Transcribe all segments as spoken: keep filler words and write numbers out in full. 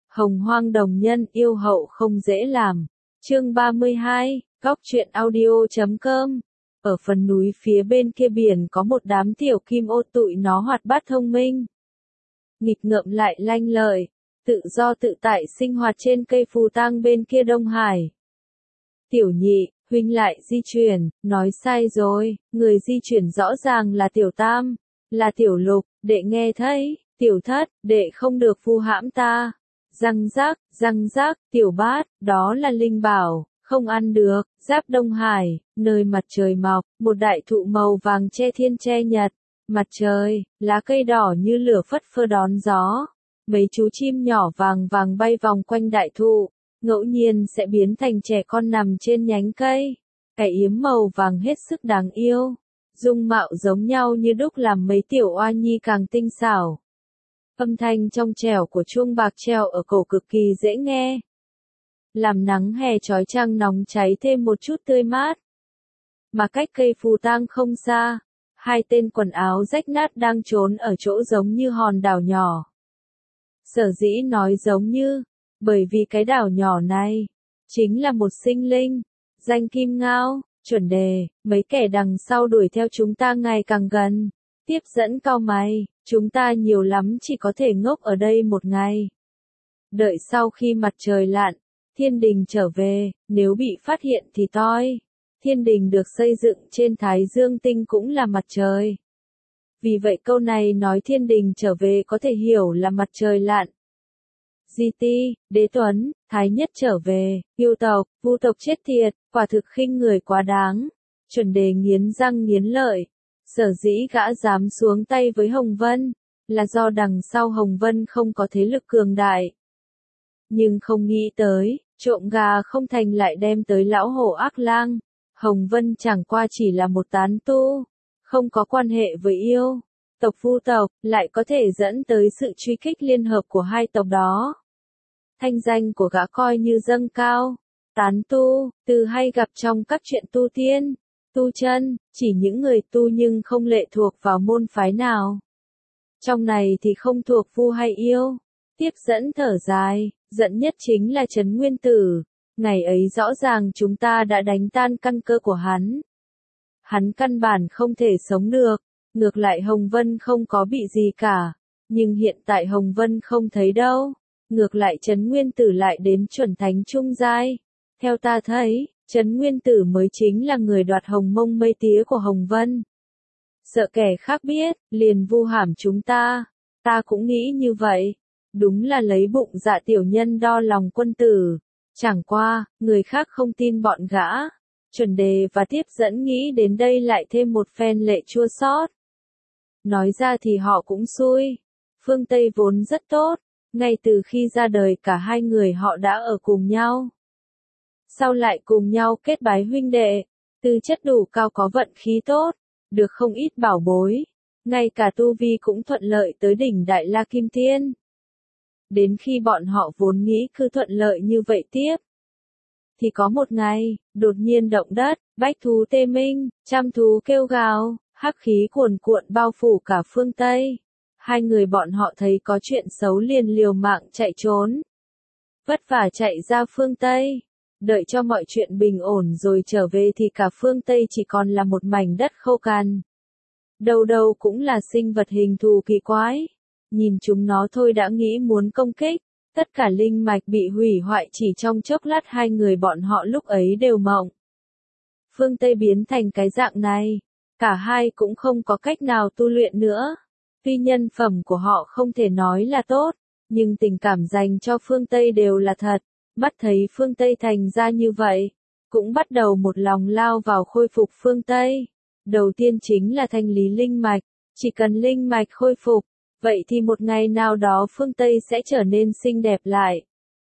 Hồng Hoang đồng nhân yêu hậu không dễ làm. Chương ba mươi hai, góc truyện audio chấm com. Ở phần núi phía bên kia biển có một đám tiểu kim ô tụi nó hoạt bát thông minh. Nghịch ngợm lại lanh lợi, tự do tự tại sinh hoạt trên cây phù tang bên kia Đông Hải. Tiểu nhị, huynh lại di chuyển, nói sai rồi, người di chuyển rõ ràng là tiểu tam, là tiểu lục, đệ nghe thấy, tiểu thất, đệ không được vu hãm ta. Răng rác, răng rác, tiểu bát, đó là linh bảo, không ăn được. Giáp Đông Hải, nơi mặt trời mọc, một đại thụ màu vàng che thiên che nhật, mặt trời, lá cây đỏ như lửa phất phơ đón gió. Mấy chú chim nhỏ vàng vàng bay vòng quanh đại thụ, ngẫu nhiên sẽ biến thành trẻ con nằm trên nhánh cây. Cái yếm màu vàng hết sức đáng yêu, dung mạo giống nhau như đúc làm mấy tiểu oa nhi càng tinh xảo. Âm thanh trong trẻo của chuông bạc treo ở cổ cực kỳ dễ nghe, làm nắng hè chói chang nóng cháy thêm một chút tươi mát. Mà cách cây phù tang không xa, hai tên quần áo rách nát đang trốn ở chỗ giống như hòn đảo nhỏ. Sở dĩ nói giống như, bởi vì cái đảo nhỏ này, chính là một sinh linh, danh Kim Ngao, chuẩn đề, mấy kẻ đằng sau đuổi theo chúng ta ngày càng gần, tiếp dẫn cau mày, chúng ta nhiều lắm chỉ có thể ngốc ở đây một ngày. Đợi sau khi mặt trời lặn, thiên đình trở về, nếu bị phát hiện thì toi. Thiên đình được xây dựng trên Thái Dương tinh cũng là mặt trời. Vì vậy câu này nói thiên đình trở về có thể hiểu là mặt trời lặn. Di Ti, Đế Tuấn, Thái Nhất trở về, yêu tộc, vu tộc chết tiệt, quả thực khinh người quá đáng. Chuẩn đề nghiến răng nghiến lợi. Sở dĩ gã dám xuống tay với Hồng Vân, là do đằng sau Hồng Vân không có thế lực cường đại. Nhưng không nghĩ tới, trộm gà không thành lại đem tới lão hổ ác lang. Hồng Vân chẳng qua chỉ là một tán tu, không có quan hệ với yêu tộc vu tộc, lại có thể dẫn tới sự truy kích liên hợp của hai tộc đó. Thanh danh của gã coi như dâng cao. Tán tu, từ hay gặp trong các chuyện tu tiên, tu chân, chỉ những người tu nhưng không lệ thuộc vào môn phái nào. Trong này thì không thuộc vu hay yêu. Tiếp dẫn thở dài, giận nhất chính là Trấn Nguyên Tử. Ngày ấy rõ ràng chúng ta đã đánh tan căn cơ của hắn. Hắn căn bản không thể sống được, ngược lại Hồng Vân không có bị gì cả. Nhưng hiện tại Hồng Vân không thấy đâu, ngược lại Trấn Nguyên Tử lại đến chuẩn thánh trung giai. Theo ta thấy, Trấn Nguyên Tử mới chính là người đoạt hồng mông mây tía của Hồng Vân. Sợ kẻ khác biết, liền vu hãm chúng ta. Ta cũng nghĩ như vậy. Đúng là lấy bụng dạ tiểu nhân đo lòng quân tử. Chẳng qua, người khác không tin bọn gã. Chuẩn đề và tiếp dẫn nghĩ đến đây lại thêm một phen lệ chua xót. Nói ra thì họ cũng xui. Phương Tây vốn rất tốt. Ngay từ khi ra đời cả hai người họ đã ở cùng nhau. Sau lại cùng nhau kết bái huynh đệ. Tư chất đủ cao có vận khí tốt. Được không ít bảo bối. Ngay cả tu vi cũng thuận lợi tới đỉnh Đại La Kim Tiên. Đến khi bọn họ vốn nghĩ cứ thuận lợi như vậy tiếp. Thì có một ngày, đột nhiên động đất, bách thú tê minh, trăm thú kêu gào, hắc khí cuồn cuộn bao phủ cả phương Tây. Hai người bọn họ thấy có chuyện xấu liền liều mạng chạy trốn. Vất vả chạy ra phương Tây. Đợi cho mọi chuyện bình ổn rồi trở về thì cả phương Tây chỉ còn là một mảnh đất khô cằn. Đầu đầu cũng là sinh vật hình thù kỳ quái. Nhìn chúng nó thôi đã nghĩ muốn công kích. Tất cả linh mạch bị hủy hoại chỉ trong chốc lát hai người bọn họ lúc ấy đều mộng. Phương Tây biến thành cái dạng này. Cả hai cũng không có cách nào tu luyện nữa. Tuy nhân phẩm của họ không thể nói là tốt. Nhưng tình cảm dành cho phương Tây đều là thật. Mắt thấy phương Tây thành ra như vậy. Cũng bắt đầu một lòng lao vào khôi phục phương Tây. Đầu tiên chính là thanh lý linh mạch. Chỉ cần linh mạch khôi phục. Vậy thì một ngày nào đó phương Tây sẽ trở nên xinh đẹp lại.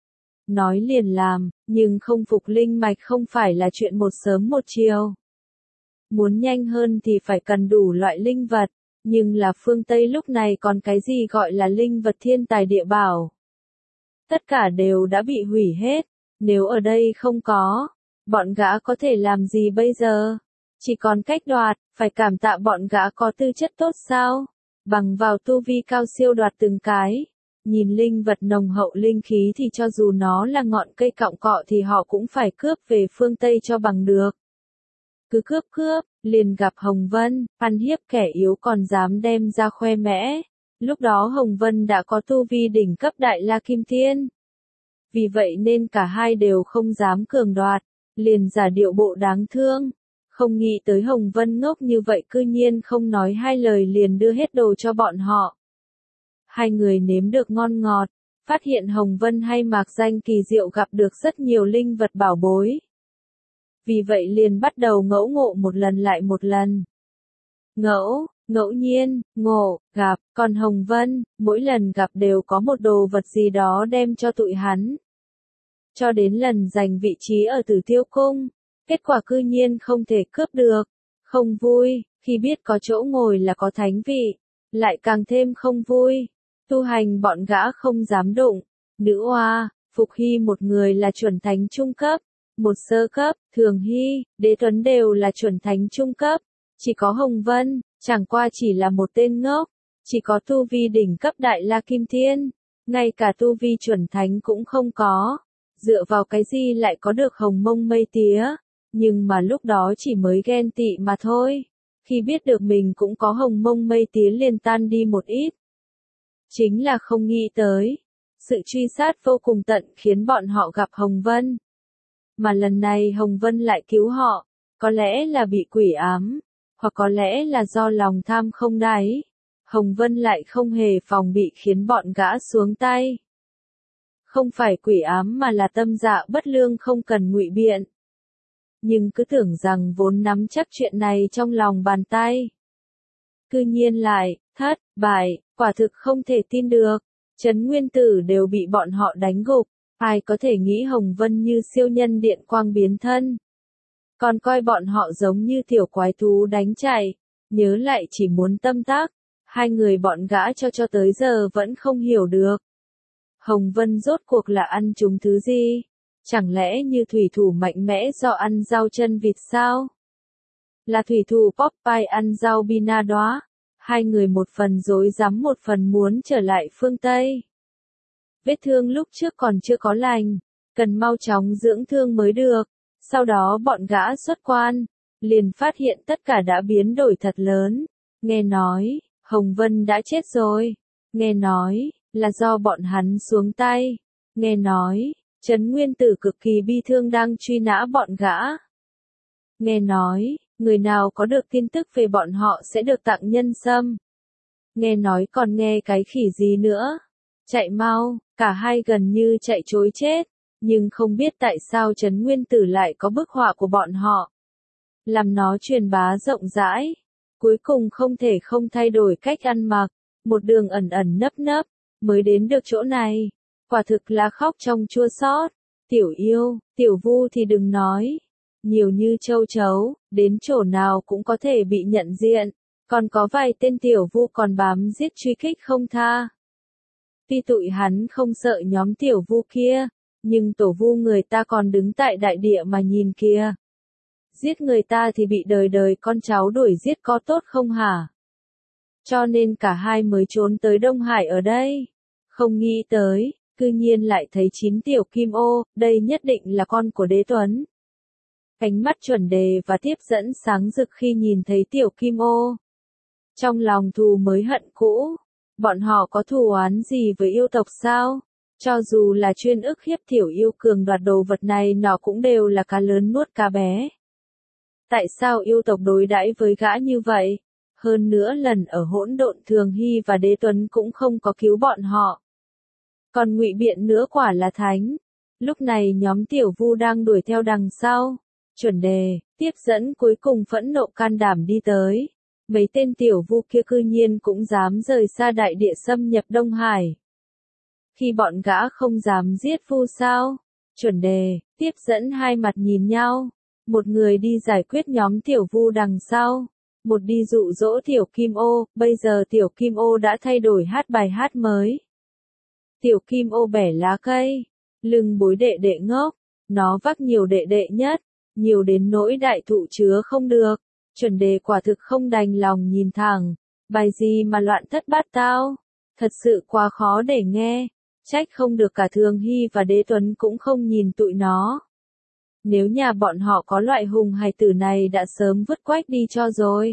Nói liền làm, nhưng không phục linh mạch không phải là chuyện một sớm một chiều. Muốn nhanh hơn thì phải cần đủ loại linh vật, nhưng là phương Tây lúc này còn cái gì gọi là linh vật thiên tài địa bảo. Tất cả đều đã bị hủy hết, nếu ở đây không có, bọn gã có thể làm gì bây giờ? Chỉ còn cách đoạt, phải cảm tạ bọn gã có tư chất tốt sao? Bằng vào tu vi cao siêu đoạt từng cái. Nhìn linh vật nồng hậu linh khí thì cho dù nó là ngọn cây cọng cọ thì họ cũng phải cướp về phương Tây cho bằng được. Cứ cướp cướp, liền gặp Hồng Vân, ăn hiếp kẻ yếu còn dám đem ra khoe mẽ. Lúc đó Hồng Vân đã có tu vi đỉnh cấp Đại La Kim Tiên. Vì vậy nên cả hai đều không dám cường đoạt, liền giả điệu bộ đáng thương. Không nghĩ tới Hồng Vân ngốc như vậy cư nhiên không nói hai lời liền đưa hết đồ cho bọn họ. Hai người nếm được ngon ngọt, phát hiện Hồng Vân hay mạc danh kỳ diệu gặp được rất nhiều linh vật bảo bối. Vì vậy liền bắt đầu ngẫu ngộ một lần lại một lần. Ngẫu, ngẫu nhiên, ngộ, gặp, còn Hồng Vân, mỗi lần gặp đều có một đồ vật gì đó đem cho tụi hắn. Cho đến lần giành vị trí ở Tử Tiêu Cung, kết quả cư nhiên không thể cướp được. Không vui, khi biết có chỗ ngồi là có thánh vị, lại càng thêm không vui. Tu hành bọn gã không dám đụng. Nữ oa, Phục Hy một người là chuẩn thánh trung cấp, một sơ cấp, Thường Hy, Đế Tuấn đều là chuẩn thánh trung cấp. Chỉ có Hồng Vân, chẳng qua chỉ là một tên ngốc, chỉ có tu vi đỉnh cấp Đại La Kim Tiên, ngay cả tu vi chuẩn thánh cũng không có. Dựa vào cái gì lại có được hồng mông mây tía, nhưng mà lúc đó chỉ mới ghen tị mà thôi. Khi biết được mình cũng có hồng mông mây tía liền tan đi một ít. Chính là không nghĩ tới, sự truy sát vô cùng tận khiến bọn họ gặp Hồng Vân. Mà lần này Hồng Vân lại cứu họ, có lẽ là bị quỷ ám, hoặc có lẽ là do lòng tham không đáy. Hồng Vân lại không hề phòng bị khiến bọn gã xuống tay. Không phải quỷ ám mà là tâm dạ bất lương không cần ngụy biện. Nhưng cứ tưởng rằng vốn nắm chắc chuyện này trong lòng bàn tay. Cư nhiên lại, thất, bại, quả thực không thể tin được. Trấn Nguyên Tử đều bị bọn họ đánh gục. Ai có thể nghĩ Hồng Vân như siêu nhân điện quang biến thân. Còn coi bọn họ giống như tiểu quái thú đánh chạy. Nhớ lại chỉ muốn tâm tác. Hai người bọn gã cho cho tới giờ vẫn không hiểu được. Hồng Vân rốt cuộc là ăn chúng thứ gì? Chẳng lẽ như thủy thủ mạnh mẽ do ăn rau chân vịt sao? Là thủy thủ Popeye ăn rau bina đó? Hai người một phần dối rắm một phần muốn trở lại phương Tây. Vết thương lúc trước còn chưa có lành, cần mau chóng dưỡng thương mới được. Sau đó bọn gã xuất quan, liền phát hiện tất cả đã biến đổi thật lớn. Nghe nói, Hồng Vân đã chết rồi. Nghe nói, là do bọn hắn xuống tay. Nghe nói, Trấn Nguyên Tử cực kỳ bi thương đang truy nã bọn gã. Nghe nói, người nào có được tin tức về bọn họ sẽ được tặng nhân sâm. Nghe nói còn nghe cái khỉ gì nữa. Chạy mau, cả hai gần như chạy trối chết. Nhưng không biết tại sao Trấn Nguyên Tử lại có bức họa của bọn họ. Làm nó truyền bá rộng rãi. Cuối cùng không thể không thay đổi cách ăn mặc. Một đường ẩn ẩn nấp nấp, mới đến được chỗ này. Quả thực là khóc trong chua xót. Tiểu yêu, tiểu vu thì đừng nói. Nhiều như châu chấu, đến chỗ nào cũng có thể bị nhận diện. Còn có vài tên tiểu vu còn bám giết truy kích không tha. Tuy tụi hắn không sợ nhóm tiểu vu kia, nhưng tổ vu người ta còn đứng tại đại địa mà nhìn kìa. Giết người ta thì bị đời đời con cháu đuổi giết có tốt không hả? Cho nên cả hai mới trốn tới Đông Hải ở đây. Không nghĩ tới, cư nhiên lại thấy chín tiểu kim ô, đây nhất định là con của Đế Tuấn. Ánh mắt chuẩn đề và tiếp dẫn sáng rực khi nhìn thấy tiểu kim ô. Trong lòng thù mới hận cũ, bọn họ có thù oán gì với yêu tộc sao? Cho dù là chuyên ức hiếp tiểu yêu cường đoạt đồ vật này nó cũng đều là cá lớn nuốt cá bé. Tại sao yêu tộc đối đãi với gã như vậy? Hơn nữa lần ở hỗn độn Thường Hy và Đế Tuấn cũng không có cứu bọn họ. Còn ngụy biện nữa quả là thánh. Lúc này nhóm tiểu vu đang đuổi theo đằng sau. Chuẩn đề, tiếp dẫn cuối cùng phẫn nộ can đảm đi tới. Mấy tên tiểu vu kia cư nhiên cũng dám rời xa đại địa xâm nhập Đông Hải. Khi bọn gã không dám giết vu sao? Chuẩn đề, tiếp dẫn hai mặt nhìn nhau. Một người đi giải quyết nhóm tiểu vu đằng sau. Một đi dụ dỗ tiểu kim ô, bây giờ tiểu kim ô đã thay đổi hát bài hát mới. Tiểu kim ô bẻ lá cây, lưng bối đệ đệ ngốc, nó vác nhiều đệ đệ nhất, nhiều đến nỗi đại thụ chứa không được. Chuẩn đề quả thực không đành lòng nhìn thẳng, bài gì mà loạn thất bát tao. Thật sự quá khó để nghe, trách không được cả Thường Hy và Đế Tuấn cũng không nhìn tụi nó. Nếu nhà bọn họ có loại hùng hài tử này đã sớm vứt quách đi cho rồi.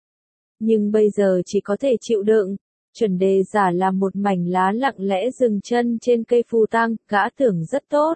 Nhưng bây giờ chỉ có thể chịu đựng, chuẩn đề giả là một mảnh lá lặng lẽ dừng chân trên cây phù tang, gã tưởng rất tốt.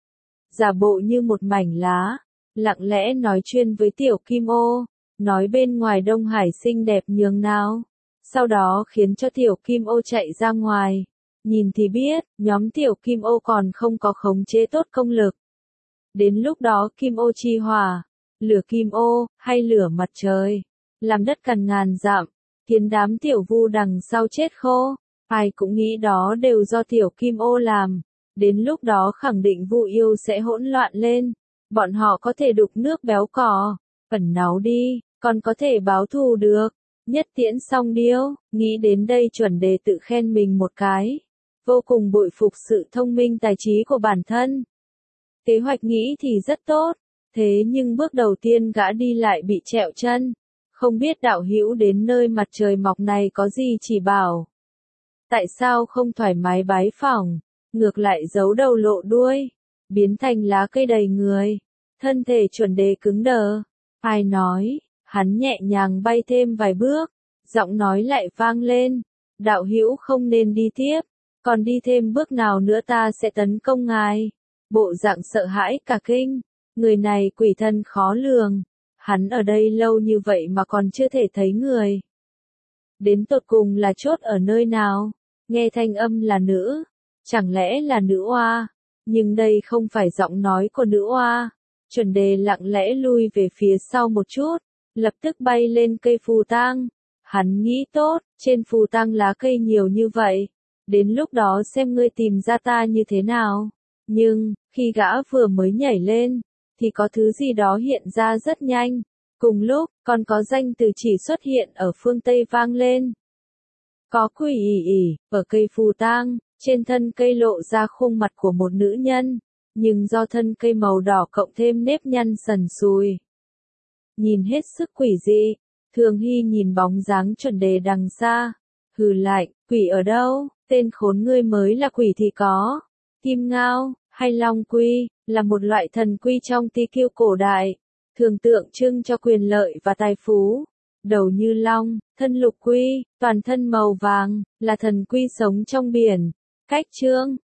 Giả bộ như một mảnh lá, lặng lẽ nói chuyên với tiểu kim ô, nói bên ngoài Đông Hải xinh đẹp nhường nào. Sau đó khiến cho tiểu kim ô chạy ra ngoài, nhìn thì biết, nhóm tiểu kim ô còn không có khống chế tốt công lực. Đến lúc đó kim ô chi hỏa, lửa kim ô, hay lửa mặt trời, làm đất cằn ngàn dặm, khiến đám tiểu vu đằng sau chết khô, ai cũng nghĩ đó đều do tiểu kim ô làm. Đến lúc đó khẳng định vu yêu sẽ hỗn loạn lên, bọn họ có thể đục nước béo cò, ẩn náu đi, còn có thể báo thù được. Nhất tiễn song điêu, nghĩ đến đây chuẩn đề tự khen mình một cái, vô cùng bội phục sự thông minh tài trí của bản thân. Kế hoạch nghĩ thì rất tốt, thế nhưng bước đầu tiên gã đi lại bị trẹo chân, không biết đạo hữu đến nơi mặt trời mọc này có gì chỉ bảo. Tại sao không thoải mái bái phỏng, ngược lại giấu đầu lộ đuôi, biến thành lá cây đầy người, thân thể chuẩn đề cứng đờ. Ai nói, hắn nhẹ nhàng bay thêm vài bước, giọng nói lại vang lên, đạo hữu không nên đi tiếp, còn đi thêm bước nào nữa ta sẽ tấn công ngài. Bộ dạng sợ hãi cả kinh, người này quỷ thân khó lường, hắn ở đây lâu như vậy mà còn chưa thể thấy người. Đến tột cùng là chốt ở nơi nào, nghe thanh âm là nữ, chẳng lẽ là nữ oa, nhưng đây không phải giọng nói của nữ oa. Chuẩn đề lặng lẽ lui về phía sau một chút, lập tức bay lên cây phù tang. Hắn nghĩ tốt, trên phù tang lá cây nhiều như vậy, đến lúc đó xem ngươi tìm ra ta như thế nào. Nhưng, khi gã vừa mới nhảy lên, thì có thứ gì đó hiện ra rất nhanh. Cùng lúc, còn có danh từ chỉ xuất hiện ở phương Tây vang lên. Có quỷ ỉ ỉ, ở cây phù tang, trên thân cây lộ ra khuôn mặt của một nữ nhân, nhưng do thân cây màu đỏ cộng thêm nếp nhăn sần sùi, nhìn hết sức quỷ dị. Thường Hy nhìn bóng dáng chuẩn đề đằng xa, hừ lạnh, quỷ ở đâu, tên khốn ngươi mới là quỷ thì có. Kim ngao, hay long quy, là một loại thần quy trong Ti Kiêu cổ đại, thường tượng trưng cho quyền lợi và tài phú. Đầu như long, thân lục quy, toàn thân màu vàng, là thần quy sống trong biển. Cách chương